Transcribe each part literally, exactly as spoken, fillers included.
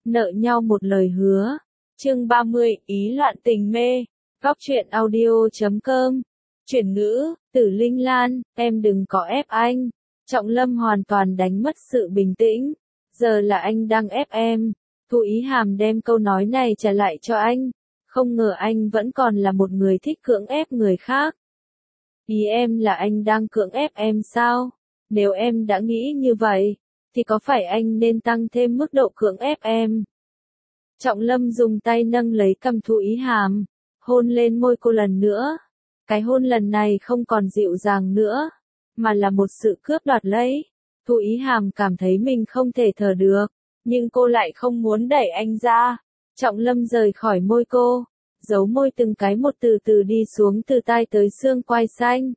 nợ nhau một lời hứa. Chương ba mươi, ý loạn tình mê. Góc truyện audio chấm com. Chuyển ngữ, Tử Linh Lan, em đừng có ép anh. Trọng Lâm hoàn toàn đánh mất sự bình tĩnh. Giờ là anh đang ép em. Thu Ý Hàm đem câu nói này trả lại cho anh. Không ngờ anh vẫn còn là một người thích cưỡng ép người khác. Ý em là anh đang cưỡng ép em sao? Nếu em đã nghĩ như vậy, thì có phải anh nên tăng thêm mức độ cưỡng ép em? Trọng Lâm dùng tay nâng lấy cằm Thu Ý Hàm, hôn lên môi cô lần nữa. Cái hôn lần này không còn dịu dàng nữa, mà là một sự cướp đoạt lấy. Thu Ý Hàm cảm thấy mình không thể thở được, nhưng cô lại không muốn đẩy anh ra. Trọng Lâm rời khỏi môi cô, giấu môi từng cái một từ từ đi xuống từ tai tới xương quai xanh.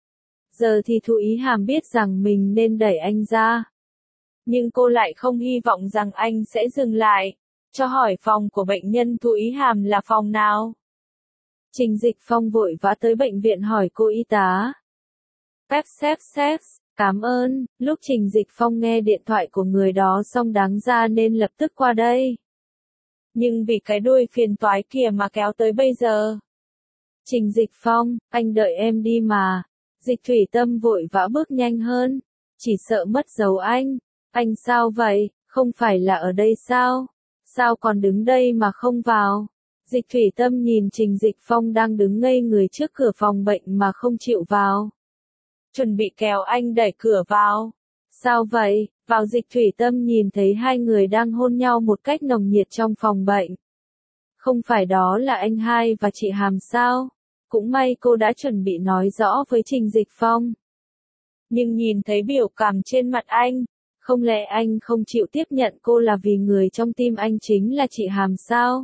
Giờ thì Thu Ý Hàm biết rằng mình nên đẩy anh ra. Nhưng cô lại không hy vọng rằng anh sẽ dừng lại. Cho hỏi phòng của bệnh nhân Thu Ý Hàm là phòng nào? Trình Dịch Phong vội vã tới bệnh viện hỏi cô y tá. Pep xếp xếp, cảm ơn. Lúc Trình Dịch Phong nghe điện thoại của người đó xong đáng ra nên lập tức qua đây. Nhưng vì cái đuôi phiền toái kìa mà kéo tới bây giờ. Trình Dịch Phong, anh đợi em đi mà. Dịch Thủy Tâm vội vã bước nhanh hơn. Chỉ sợ mất dấu anh. Anh sao vậy, không phải là ở đây sao? Sao còn đứng đây mà không vào? Dịch Thủy Tâm nhìn Trình Dịch Phong đang đứng ngây người trước cửa phòng bệnh mà không chịu vào. Chuẩn bị kéo anh đẩy cửa vào. Sao vậy? Vào. Dịch Thủy Tâm nhìn thấy hai người đang hôn nhau một cách nồng nhiệt trong phòng bệnh. Không phải đó là anh hai và chị Hàm sao? Cũng may cô đã chuẩn bị nói rõ với Trình Dịch Phong. Nhưng nhìn thấy biểu cảm trên mặt anh, không lẽ anh không chịu tiếp nhận cô là vì người trong tim anh chính là chị Hàm sao?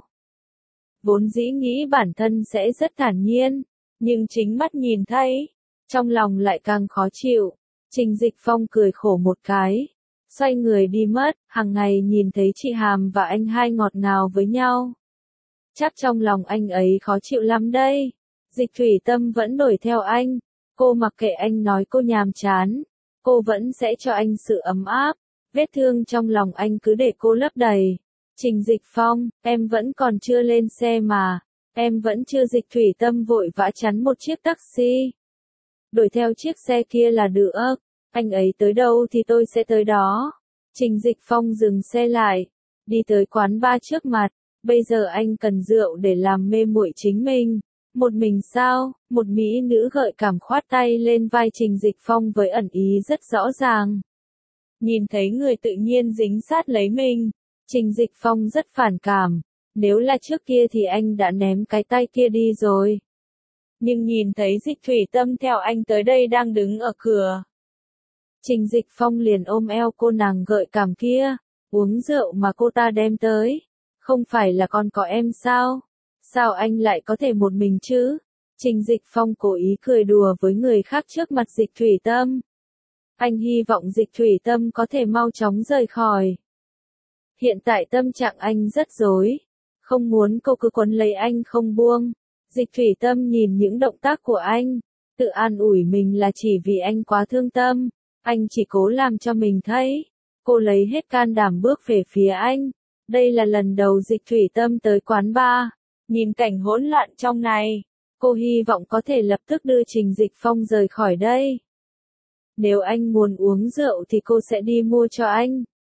Vốn dĩ nghĩ bản thân sẽ rất thản nhiên, nhưng chính mắt nhìn thấy, trong lòng lại càng khó chịu. Trình Dịch Phong cười khổ một cái, xoay người đi mất. Hàng ngày nhìn thấy chị Hàm và anh hai ngọt ngào với nhau, chắc trong lòng anh ấy khó chịu lắm đây. Dịch Thủy Tâm vẫn đuổi theo anh, cô mặc kệ anh nói cô nhàm chán, cô vẫn sẽ cho anh sự ấm áp. Vết thương trong lòng anh cứ để cô lấp đầy. Trình Dịch Phong, em vẫn còn chưa lên xe mà, em vẫn chưa. Dịch Thủy Tâm vội vã chắn một chiếc taxi. Đuổi theo chiếc xe kia là được, anh ấy tới đâu thì tôi sẽ tới đó. Trình Dịch Phong dừng xe lại, đi tới quán bar trước mặt. Bây giờ anh cần rượu để làm mê muội chính mình. Một mình sao? Một mỹ nữ gợi cảm khoát tay lên vai Trình Dịch Phong với ẩn ý rất rõ ràng. Nhìn thấy người tự nhiên dính sát lấy mình, Trình Dịch Phong rất phản cảm. Nếu là trước kia thì anh đã ném cái tay kia đi rồi. Nhưng nhìn thấy Dịch Thủy Tâm theo anh tới đây đang đứng ở cửa, Trình Dịch Phong liền ôm eo cô nàng gợi cảm kia. Uống rượu mà cô ta đem tới, không phải là còn có em sao? Sao anh lại có thể một mình chứ? Trình Dịch Phong cố ý cười đùa với người khác trước mặt Dịch Thủy Tâm. Anh hy vọng Dịch Thủy Tâm có thể mau chóng rời khỏi. Hiện tại tâm trạng anh rất rối, không muốn cô cứ quấn lấy anh không buông. Dịch Thủy Tâm nhìn những động tác của anh, tự an ủi mình là chỉ vì anh quá thương tâm, anh chỉ cố làm cho mình thấy. Cô lấy hết can đảm bước về phía anh. Đây là lần đầu Dịch Thủy Tâm tới quán bar. Nhìn cảnh hỗn loạn trong này, cô hy vọng có thể lập tức đưa Trình Dịch Phong rời khỏi đây. Nếu anh muốn uống rượu thì cô sẽ đi mua cho anh.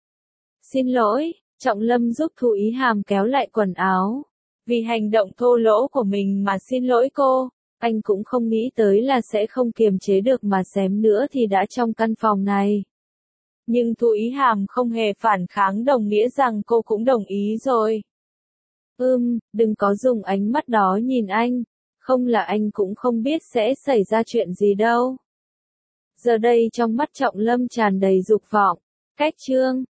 Xin lỗi, Trọng Lâm giúp Thu Ý Hàm kéo lại quần áo. Vì hành động thô lỗ của mình mà xin lỗi cô. Anh cũng không nghĩ tới là sẽ không kiềm chế được mà xém nữa thì đã trong căn phòng này. Nhưng Thu Ý Hàm không hề phản kháng, đồng nghĩa rằng cô cũng đồng ý rồi. Ừm, đừng có dùng ánh mắt đó nhìn anh, không là anh cũng không biết sẽ xảy ra chuyện gì đâu. Giờ đây trong mắt Trọng Lâm tràn đầy dục vọng. Cách chương